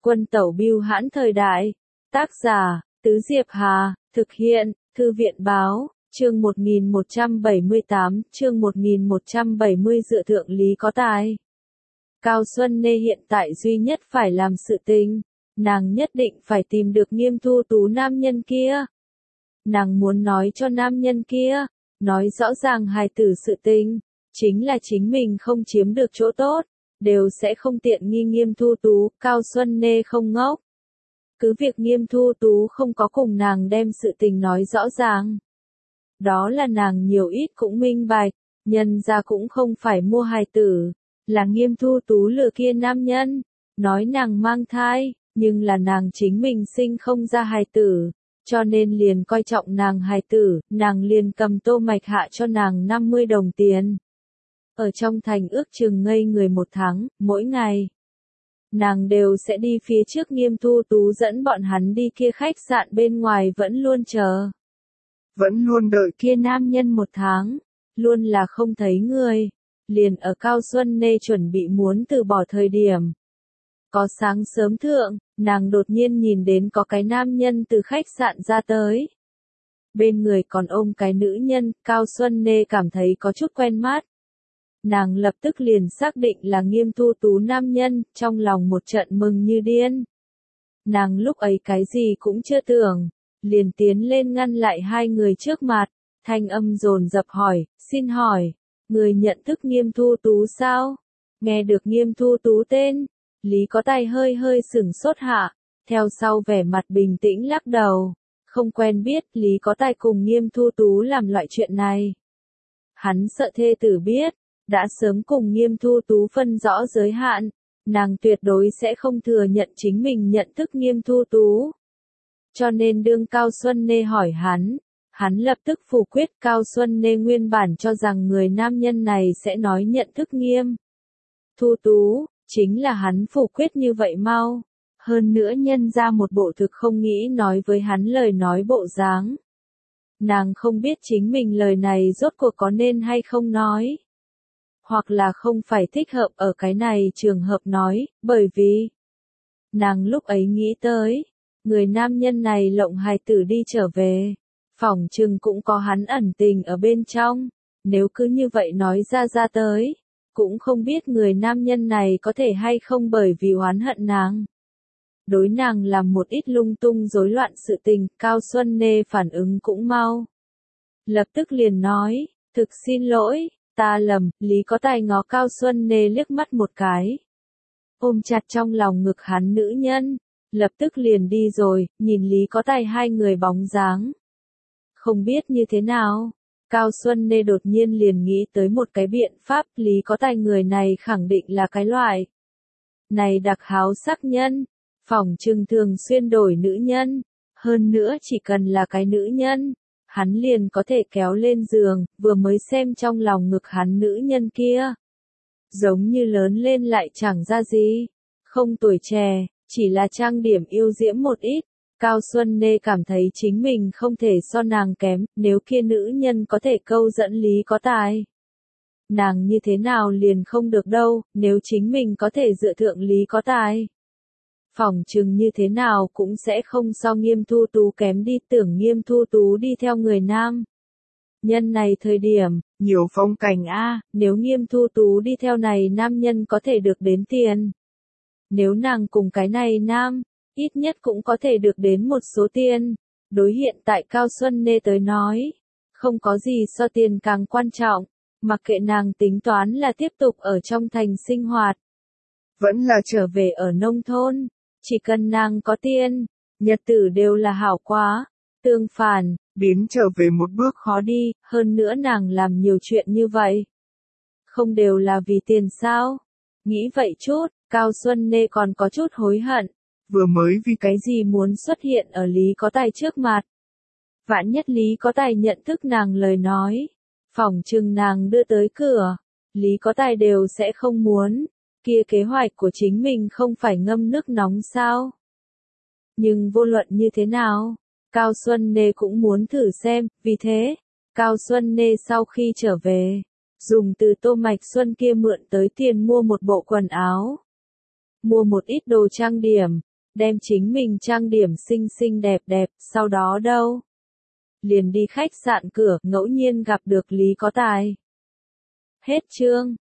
Quân tẩu bưu hãn thời đại. Tác giả, Tứ Diệp Hà, thực hiện, Thư viện báo, chương 1178, chương 1170 dựa thượng lý có tài. Cao Xuân Nê hiện tại duy nhất phải làm sự tình, nàng nhất định phải tìm được Nghiêm Thu Tú nam nhân kia. Nàng muốn nói cho nam nhân kia, nói rõ ràng hài tử sự tình, chính là chính mình không chiếm được chỗ tốt, đều sẽ không tiện nghi Nghiêm Thu Tú. Cao Xuân Nê không ngốc. Cứ việc Nghiêm Thu Tú không có cùng nàng đem sự tình nói rõ ràng. Đó là nàng nhiều ít cũng minh bạch, nhân ra cũng không phải mua hài tử, là Nghiêm Thu Tú lừa kia nam nhân, nói nàng mang thai, nhưng là nàng chính mình sinh không ra hài tử, cho nên liền coi trọng nàng hài tử, nàng liền cầm Tô Mạch hạ cho nàng 50 đồng tiền. Ở trong thành ước chừng ngây người 1 tháng, mỗi ngày nàng đều sẽ đi phía trước Nghiêm Thu Tú dẫn bọn hắn đi kia khách sạn bên ngoài vẫn luôn chờ. Vẫn luôn đợi kia nam nhân 1 tháng, luôn là không thấy người. Liền ở Cao Xuân Nê chuẩn bị muốn từ bỏ thời điểm. Có sáng sớm thượng, nàng đột nhiên nhìn đến có cái nam nhân từ khách sạn ra tới. Bên người còn ôm cái nữ nhân, Cao Xuân Nê cảm thấy có chút quen mắt. Nàng lập tức liền xác định là Nghiêm Thu Tú nam nhân, trong lòng một trận mừng như điên. Nàng lúc ấy cái gì cũng chưa tưởng, liền tiến lên ngăn lại hai người trước mặt, thanh âm dồn dập hỏi, xin hỏi, người nhận thức Nghiêm Thu Tú sao? Nghe được Nghiêm Thu Tú tên, Lý Có Tài hơi hơi sửng sốt hạ, theo sau vẻ mặt bình tĩnh lắc đầu, không quen biết. Lý Có Tài cùng Nghiêm Thu Tú làm loại chuyện này. Hắn sợ thê tử biết, đã sớm cùng Nghiêm Thu Tú phân rõ giới hạn, nàng tuyệt đối sẽ không thừa nhận chính mình nhận thức Nghiêm Thu Tú. Cho nên đương Cao Xuân Nê hỏi hắn lập tức phủ quyết. Cao Xuân Nê nguyên bản cho rằng người nam nhân này sẽ nói nhận thức Nghiêm Thu Tú, chính là hắn phủ quyết như vậy mau. Hơn nữa nhân ra một bộ thực không nghĩ nói với hắn lời nói bộ dáng. Nàng không biết chính mình lời này rốt cuộc có nên hay không nói. Hoặc là không phải thích hợp ở cái này trường hợp nói, bởi vì nàng lúc ấy nghĩ tới, người nam nhân này lộng hài tử đi trở về, phỏng chừng cũng có hắn ẩn tình ở bên trong, nếu cứ như vậy nói ra tới, cũng không biết người nam nhân này có thể hay không bởi vì oán hận nàng. Đối nàng làm một ít lung tung rối loạn sự tình. Cao Xuân Nê phản ứng cũng mau. Lập tức liền nói, thực xin lỗi, ta lầm. Lý Có Tài ngó Cao Xuân Nê liếc mắt một cái, ôm chặt trong lòng ngực hắn nữ nhân, lập tức liền đi rồi, nhìn Lý Có Tài hai người bóng dáng. Không biết như thế nào, Cao Xuân Nê đột nhiên liền nghĩ tới một cái biện pháp. Lý Có Tài người này khẳng định là cái loại này đặc háo sắc nhân, phỏng chừng thường xuyên đổi nữ nhân, hơn nữa chỉ cần là cái nữ nhân, hắn liền có thể kéo lên giường. Vừa mới xem trong lòng ngực hắn nữ nhân kia, giống như lớn lên lại chẳng ra gì, không tuổi trẻ, chỉ là trang điểm yêu diễm một ít. Cao Xuân Nê cảm thấy chính mình không thể so nàng kém, nếu kia nữ nhân có thể câu dẫn Lý Có Tài, nàng như thế nào liền không được đâu. Nếu chính mình có thể dựa thượng Lý Có Tài, phỏng chừng như thế nào cũng sẽ không so Nghiêm Thu Tú kém đi. Tưởng Nghiêm Thu Tú đi theo người nam nhân này thời điểm, nhiều phong cảnh a, nếu Nghiêm Thu Tú đi theo này nam nhân có thể được đến tiền. Nếu nàng cùng cái này nam, ít nhất cũng có thể được đến một số tiền. Đối hiện tại Cao Xuân Nê tới nói, không có gì so tiền càng quan trọng, mặc kệ nàng tính toán là tiếp tục ở trong thành sinh hoạt, vẫn là trở về ở nông thôn, chỉ cần nàng có tiền, nhật tử đều là hảo quá. Tương phản, biến trở về một bước khó đi. Hơn nữa nàng làm nhiều chuyện như vậy, không đều là vì tiền sao? Nghĩ vậy chút, Cao Xuân Nê còn có chút hối hận. Vừa mới vì cái gì muốn xuất hiện ở Lý Có Tài trước mặt. Vạn nhất Lý Có Tài nhận thức nàng lời nói, phỏng chừng nàng đưa tới cửa, Lý Có Tài đều sẽ không muốn. Kia kế hoạch của chính mình không phải ngâm nước nóng sao? Nhưng vô luận như thế nào, Cao Xuân Nê cũng muốn thử xem. Vì thế, Cao Xuân Nê sau khi trở về, dùng từ Tô Mạch Xuân kia mượn tới tiền mua một bộ quần áo, mua một ít đồ trang điểm, đem chính mình trang điểm xinh xinh đẹp đẹp, sau đó đâu? Liền đi khách sạn cửa, ngẫu nhiên gặp được Lý Có Tài. Hết chương.